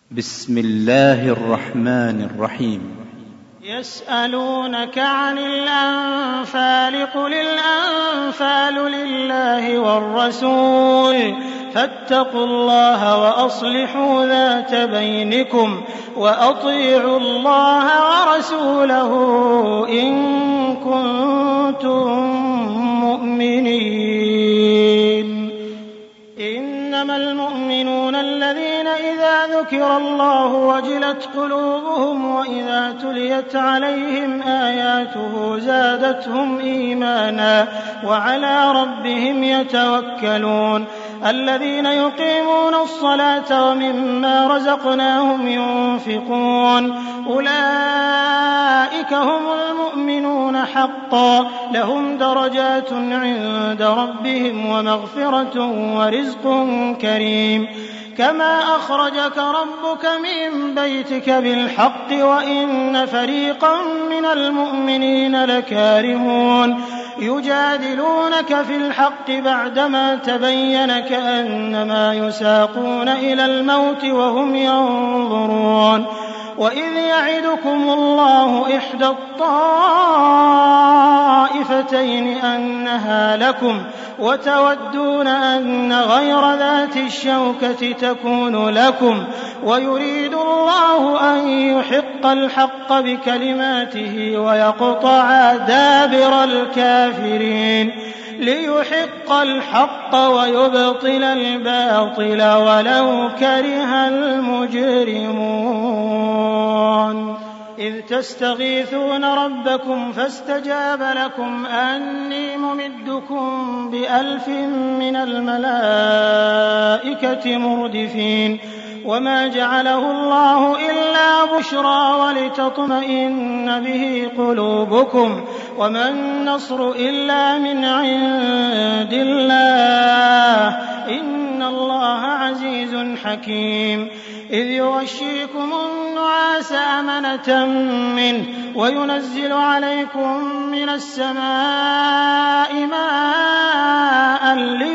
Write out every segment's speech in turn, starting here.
بسم الله الرحمن الرحيم. يسألونك عن الأنفال قل الأنفال لله والرسول فاتقوا الله وأصلحوا ذات بينكم وأطيعوا الله ورسوله إن كنتم مؤمنين. إنما المؤمنون الذين إذا ذكر الله وجلت قلوبهم وإذا تليت عليهم آياته زادتهم إيمانا وعلى ربهم يتوكلون. الذين يقيمون الصلاة ومما رزقناهم ينفقون أولئك هم المؤمنون حقا لهم درجات عند ربهم ومغفرة ورزق كريم. كما أخرجك ربك من بيتك بالحق وإن فريقا من المؤمنين لكارهون يجادلونك في الحق بعدما تبين كأنما يساقون إلى الموت وهم ينظرون. وإذ يعدكم الله إحدى الطائفتين أنها لكم وتودون أن غير ذات الشوكة تكون لكم ويريد الله أن يحق الحق بكلماته ويقطع دابر الكافرين ليحق الحق ويبطل الباطل ولو كره المجرمون. إذ تستغيثون ربكم فاستجاب لكم أني ممدكم ب1000 من الملائكة مردفين. وما جعله الله إلا بشرى ولتطمئن به قلوبكم وما النصر إلا من عند الله إن الله عزيز حكيم. إذ يغشيكم النعاس أمنة منه وينزل عليكم من السماء ماء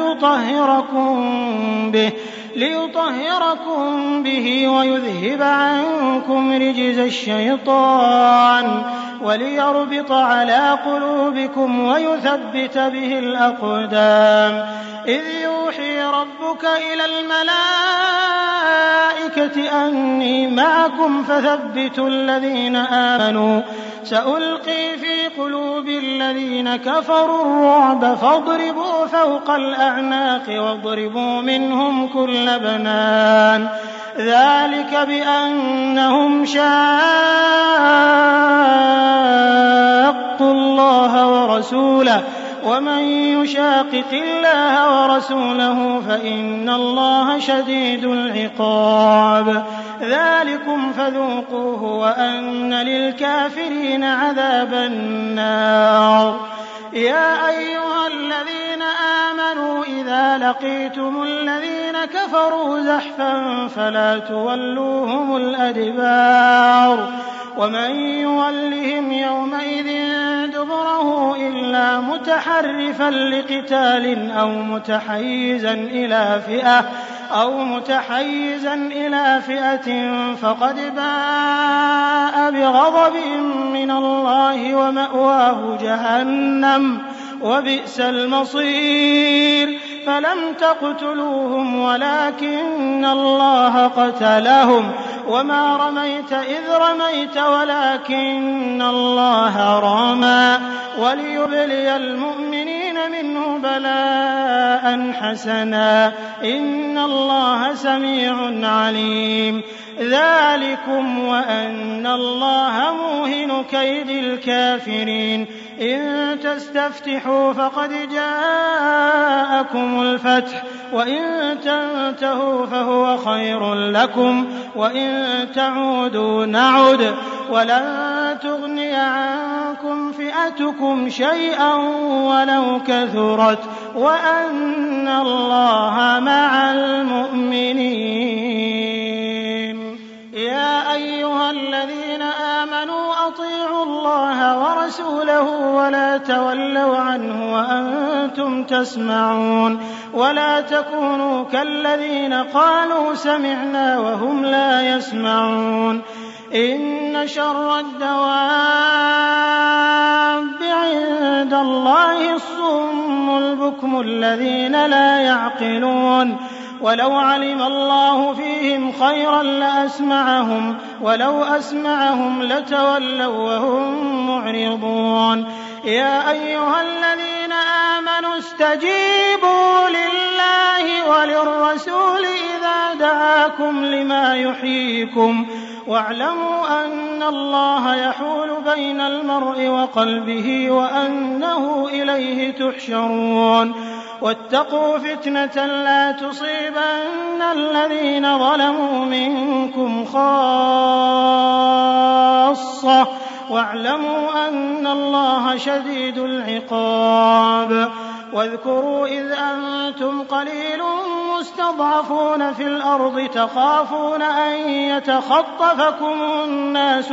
ليطهركم به ويذهب عنكم رجز الشيطان وليربط على قلوبكم ويثبت به الأقدام. إذ يوحي ربك إلى الملائكة أني معكم فثبتوا الذين آمنوا سألقي في قلوب الذين كفروا الرعب فاضربوا فوق الأعناق واضربوا منهم كل بنان. ذلك بأنهم شاقوا الله ورسوله ومن يشاقق الله ورسوله فإن الله شديد العقاب. ذلكم فذوقوه وأن للكافرين عذاب النار. يا أيها الذين آمنوا إذا لقيتم الذين كفروا زحفا فلا تولوهم الأدبار ومن يولهم يومئذ دبره إلا متحرفا لقتال أو متحيزا إلى فئة فقد باء بغضب من الله ومأواه جهنم وبئس المصير. فلم تقتلوهم ولكن الله قتلهم وما رميت إذ رميت ولكن الله رمى وليبلي المؤمنين منه بلاء حسنا إن الله سميع عليم. ذلكم وأن الله موهن كيد الكافرين. إن تستفتحوا فقد جاءكم الفتح وإن تنتهوا فهو خير لكم وإن تعودوا نعد ولن تغني عنكم فئتكم شيئا ولو كثرت وأن الله مع المؤمنين. يا أيها الذين آمنوا أطيعوا الله ورسوله ورسوله ولا تولوا عنه وأنتم تسمعون ولا تكونوا كالذين قالوا سمعنا وهم لا يسمعون إن شر الدواب عند الله الصم البكم الذين لا يعقلون ولو علم الله فيهم خيرا لأسمعهم ولو أسمعهم لتولوا وهم معرضون يا أيها الذين آمنوا استجيبوا لله وللرسول إذا دعاكم لما يحييكم واعلموا أن الله يحول بين المرء وقلبه وأنه إليه تحشرون واتقوا فتنة لا تصيبن الذين ظلموا منكم خاصة واعلموا أن الله شديد العقاب واذكروا إذ أنتم قليل مستضعفون في الأرض تخافون أن يتخطفكم الناس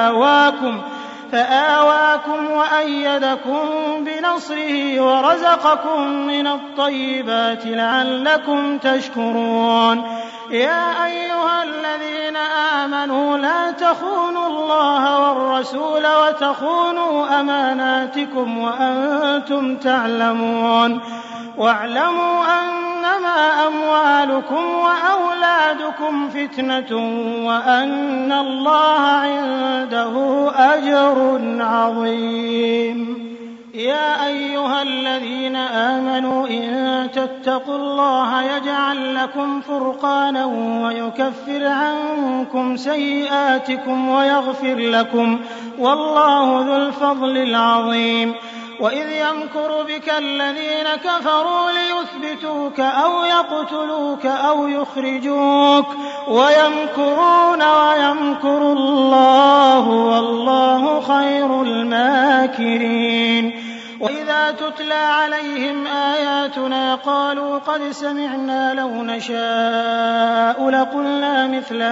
فآواكم وأيدكم بنصره ورزقكم من الطيبات لعلكم تشكرون يا أيها الذين آمنوا لا تخونوا الله والرسول وتخونوا أماناتكم وأنتم تعلمون واعلموا أنما أموالكم وأولادكم فتنة وأن الله عنده أجر عظيم يا أيها الذين آمنوا إن تتقوا الله يجعل لكم فرقانا ويكفر عنكم سيئاتكم ويغفر لكم والله ذو الفضل العظيم وإذ يمكر بك الذين كفروا ليثبتوك أو يقتلوك أو يخرجوك ويمكرون ويمكر الله والله خير الماكرين وإذا تتلى عليهم آياتنا قالوا قد سمعنا لو نشاء لقلنا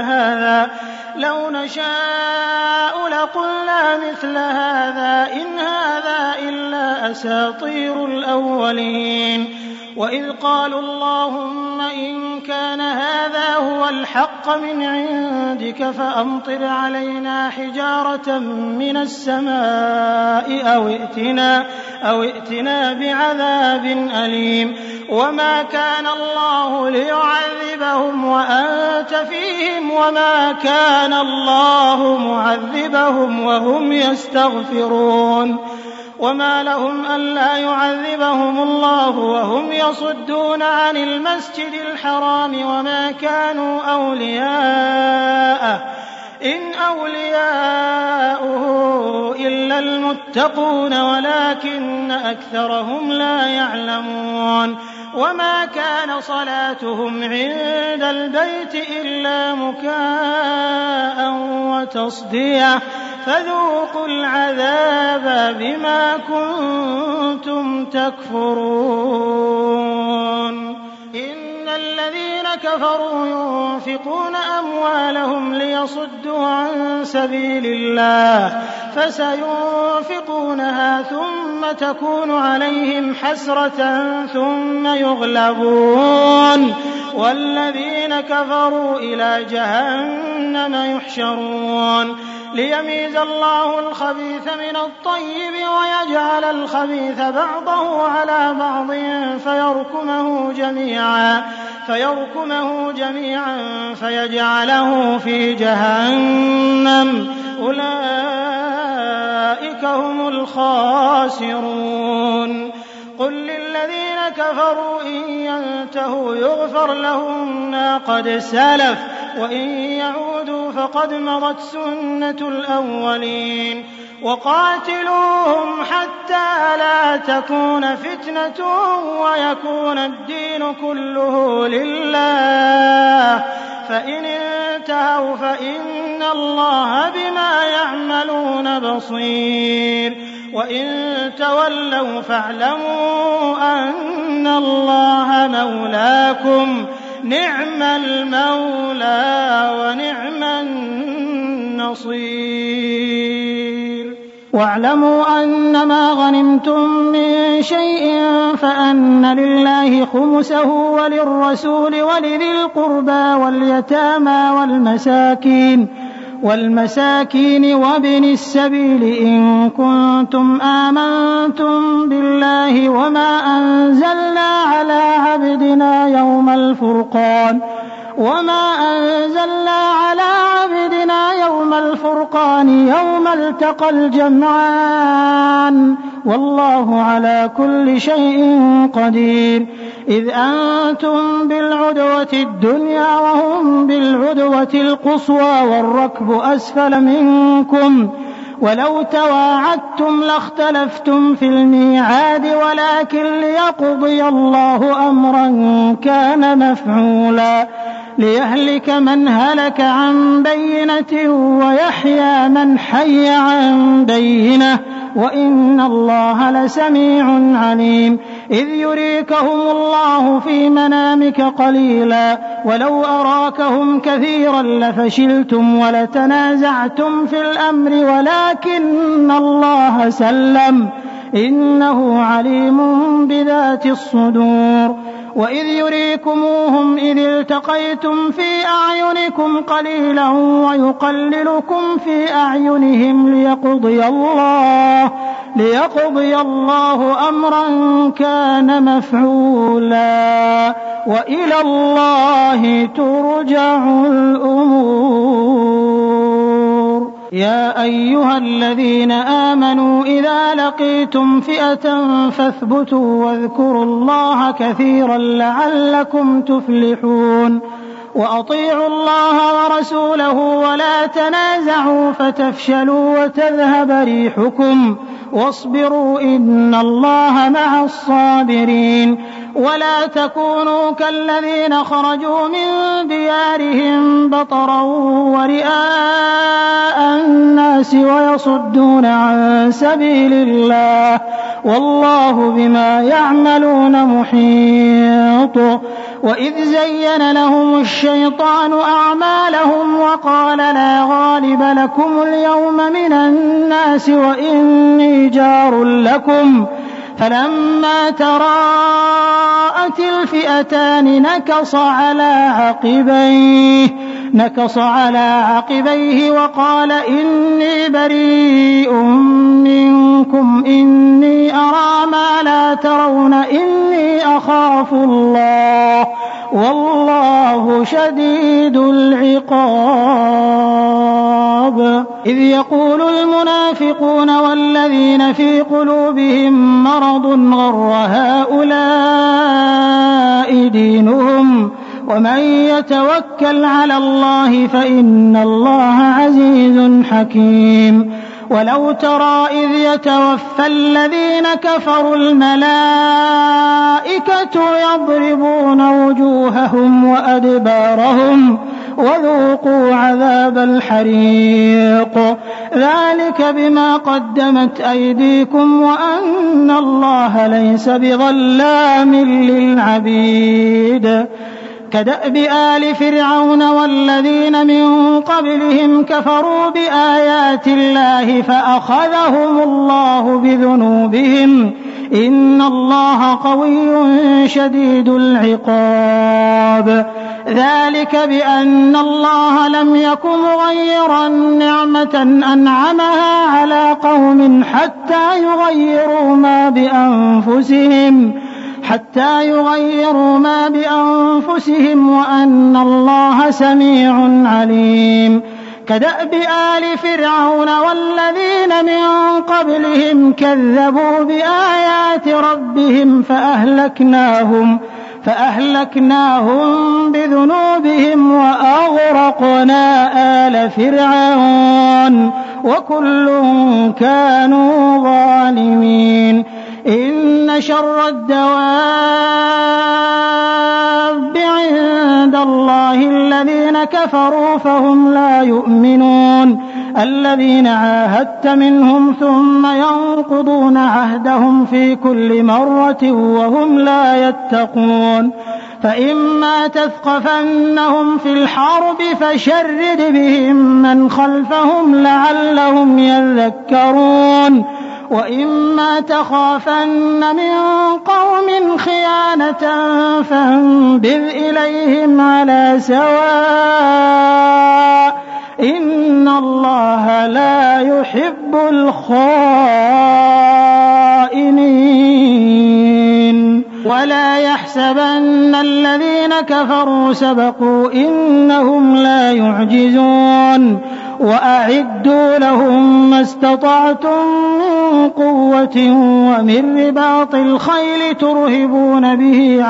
مثل هذا إن هذا إلا أساطير الأولين وإذ قالوا اللهم إن كان هذا هو الحق من عندك فأمطر علينا حجارة من السماء أو ائتنا بعذاب أليم وما كان الله ليعذبهم وأنت فيهم وما كان الله معذبهم وهم يستغفرون وما لهم ألا يعذبهم الله وهم يصدون عن المسجد الحرام وما كانوا أولياءه إن أولياؤه إلا المتقون ولكن أكثرهم لا يعلمون وما كان صلاتهم عند البيت إلا مكاء وتصدية فذوقوا العذاب بما كنتم تكفرون إن الذين كفروا ينفقون أموالهم ليصدوا عن سبيل الله فسينفقونها ثم تكون عليهم حسرة ثم يغلبون والذين كفروا إلى جهنم يحشرون ليميز الله الخبيث من الطيب ويجعل الخبيث بعضه على بعض فيركمه جميعا فيجعله في جهنم أولئك هم الخاسرون قل للذين كفروا إن ينتهوا يغفر لهم ما قد سلف وإن يعودوا فقد مضت سنة الأولين وقاتلوهم حتى لا تكون فتنة ويكون الدين كله لله فإن انتهوا فإن الله بما يعملون بصير وإن تولوا فاعلموا أن الله مولاكم نعم المولى ونعم النصير واعلموا أنما غنمتم من شيء فأن لله خمسه وللرسول ولذي القربى واليتامى والمساكين وابن السبيل إن كنتم آمنتم بالله وما أنزلنا على عبدنا يوم الفرقان يوم التقى الجمعان والله على كل شيء قدير إذ أنتم بالعدوة الدنيا وهم بالعدوة القصوى والركب أسفل منكم ولو تواعدتم لاختلفتم في الميعاد ولكن ليقضي الله أمرا كان مفعولا ليهلك من هلك عن بينة ويحيى من حي عن بينة وإن الله لسميع عليم إذ يريكهم الله في منامك قليلا ولو أراكهم كثيرا لفشلتم ولتنازعتم في الأمر ولكن الله سلم إنه عليم بذات الصدور وإذ يريكموهم إذ التقيتم في أعينكم قليلا ويقللكم في أعينهم ليقضي الله أمرا كان مفعولا وإلى الله ترجع الأمور يا أيها الذين آمنوا إذا لقيتم فئة فاثبتوا واذكروا الله كثيرا لعلكم تفلحون وأطيعوا الله ورسوله ولا تنازعوا فتفشلوا وتذهب ريحكم واصبروا إن الله مع الصابرين ولا تكونوا كالذين خرجوا من ديارهم بطرا ورئاء الناس ويصدون عن سبيل الله والله بما يعملون محيط وإذ زين لهم الشيطان أعمالهم وقال لا غالب لكم اليوم من الناس وإني جار لكم فلما تراءت الفئتان نكص على عقبيه وقال إني بريء منكم إني أرى ما لا ترون إني أخاف الله والله شديد العقاب إذ يقول المنافقون والذين في قلوبهم مرض غر هؤلاء دينهم ومن يتوكل على الله فإن الله عزيز حكيم ولو ترى إذ يتوفى الذين كفروا الملائكة يضربون وجوههم وأدبارهم وذوقوا عذاب الحريق ذلك بما قدمت أيديكم وأن الله ليس بظلام للعبيد كدأب آل فرعون والذين من قبلهم كفروا بآيات الله فأخذهم الله بذنوبهم إن الله قوي شديد العقاب ذلك بأن الله لم يكن مغيرا نعمة أنعمها على قوم حتى يغيروا ما بأنفسهم وأن الله سميع عليم كدأب آل فرعون والذين من قبلهم كذبوا بآيات ربهم فأهلكناهم بذنوبهم وأغرقنا آل فرعون وكل كانوا ظالمين إن شر الدواب عند الله الذين كفروا فهم لا يؤمنون الذين عاهدت منهم ثم ينقضون عهدهم في كل مرة وهم لا يتقون فإما تثقفنهم في الحرب فشرد بهم من خلفهم لعلهم يذكرون وإما تخافن من قوم خيانة فانبذ إليهم على سواء إن الله لا يحب الخائنين ولا يحسبن الذين كفروا سبقوا إنهم لا يعجزون وأعدوا لهم ما استطعتم من قوة ومن رباط الخيل ترهبون به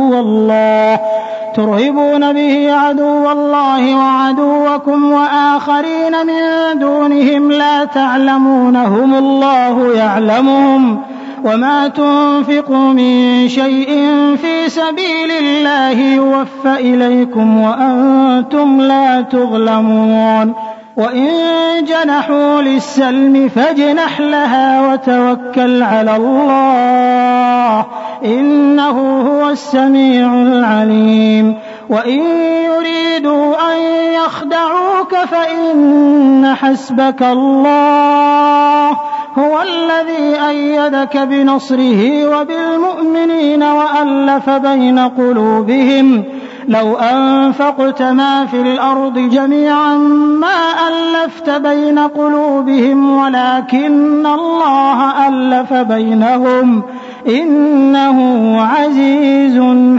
عدو الله وعدوكم وآخرين من دونهم لا تعلمونهم الله يعلمهم وما تنفقوا من شيء في سبيل الله يوفى إليكم وأنتم لا تظلمون وإن جنحوا للسلم فاجنح لها وتوكل على الله إنه هو السميع العليم وإن يريدوا أن يخدعوك فإن حسبك الله هو الذي أيدك بنصره وبالمؤمنين وألف بين قلوبهم لو أنفقت ما في الأرض جميعا ما ألفت بين قلوبهم ولكن الله ألف بينهم إنه عزيز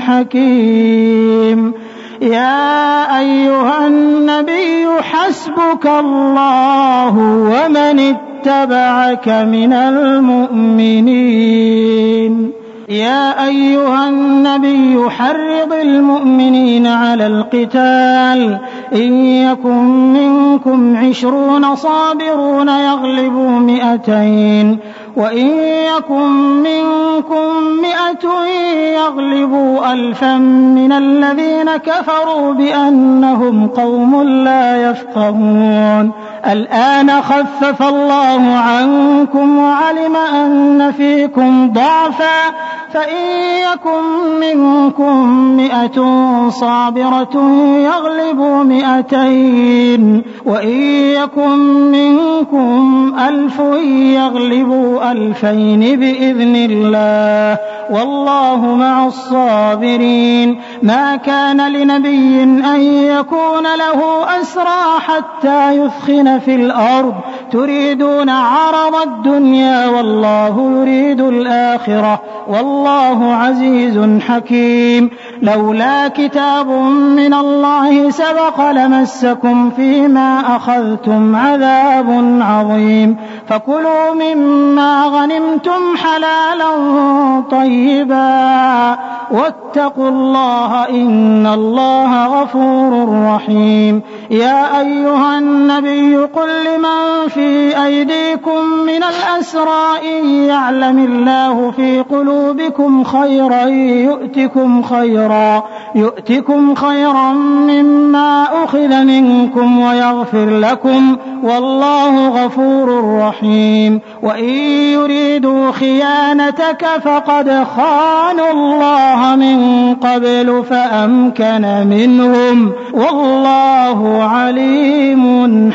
حكيم يا أيها النبي حسبك الله ومن اتبعك من المؤمنين يا أيها النبي حرض المؤمنين على القتال إن يكن منكم 20 صابرون يغلبوا 200 وإن يكن منكم 100 يغلبوا 1000 من الذين كفروا بأنهم قوم لا يفقهون الآن خفف الله عنكم وعلم أن فيكم ضعفا فإن يكن منكم 100 صابرة يغلبوا 200 وإن يكن منكم 1000 يغلبوا 2000 بإذن الله والله مع الصابرين ما كان لنبي أن يكون له أسرى حتى يثخن في الأرض تريدون عرض الدنيا والله يريد الآخرة والله عزيز حكيم لولا كتاب من الله سبق لمسكم فيما أخذتم عذاب عظيم فكلوا مما غنمتم حلالا طيبا واتقوا الله إن الله غفور رحيم يا أيها النبي قل لمن في أيديكم من الأسرى إن يعلم الله في قلوبكم خيرا يؤتكم خيرا مما أخذ منكم ويغفر لكم والله غفور رحيم وإن يريدوا خيانتك فقد خانوا الله من قبل فأمكن منهم والله عليم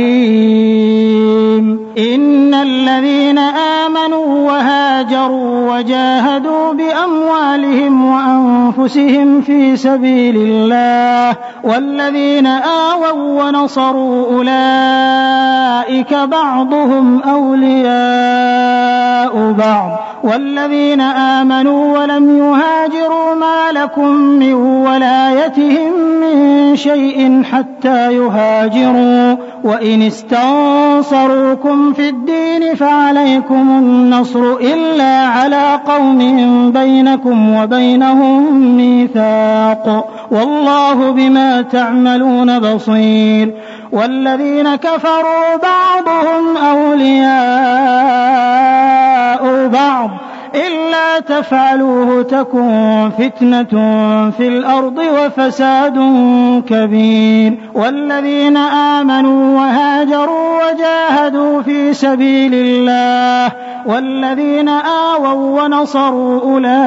حكيم إن الذين آمنوا وهاجروا وجاهدوا بأموالهم وأنفسهم في سبيل الله والذين آووا ونصروا أولئك بعضهم أولياء بعض والذين آمنوا ولم يهاجروا ما لكم من ولايتهم من شيء حتى يهاجروا وإن استنصروكم في الدين فعليكم النصر إلا على قوم بينكم وبينهم ميثاق والله بما تعملون بصير والذين كفروا بعضهم أولياء بعض إلا تفعلوه تكن فتنة في الأرض وفساد كبير والذين آمنوا وهاجروا وجاهدوا في سبيل الله والذين آووا ونصروا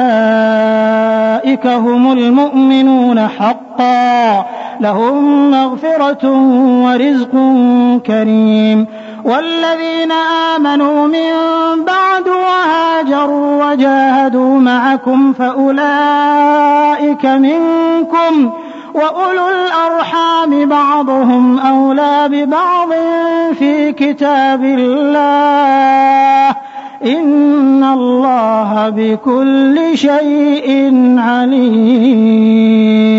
أولئك هم المؤمنون حقا لهم مغفرة ورزق كريم والذين آمنوا من بعد وهاجروا وجاهدوا معكم فأولئك منكم وأولو الأرحام بعضهم أولى ببعض في كتاب الله إن الله بكل شيء عليم.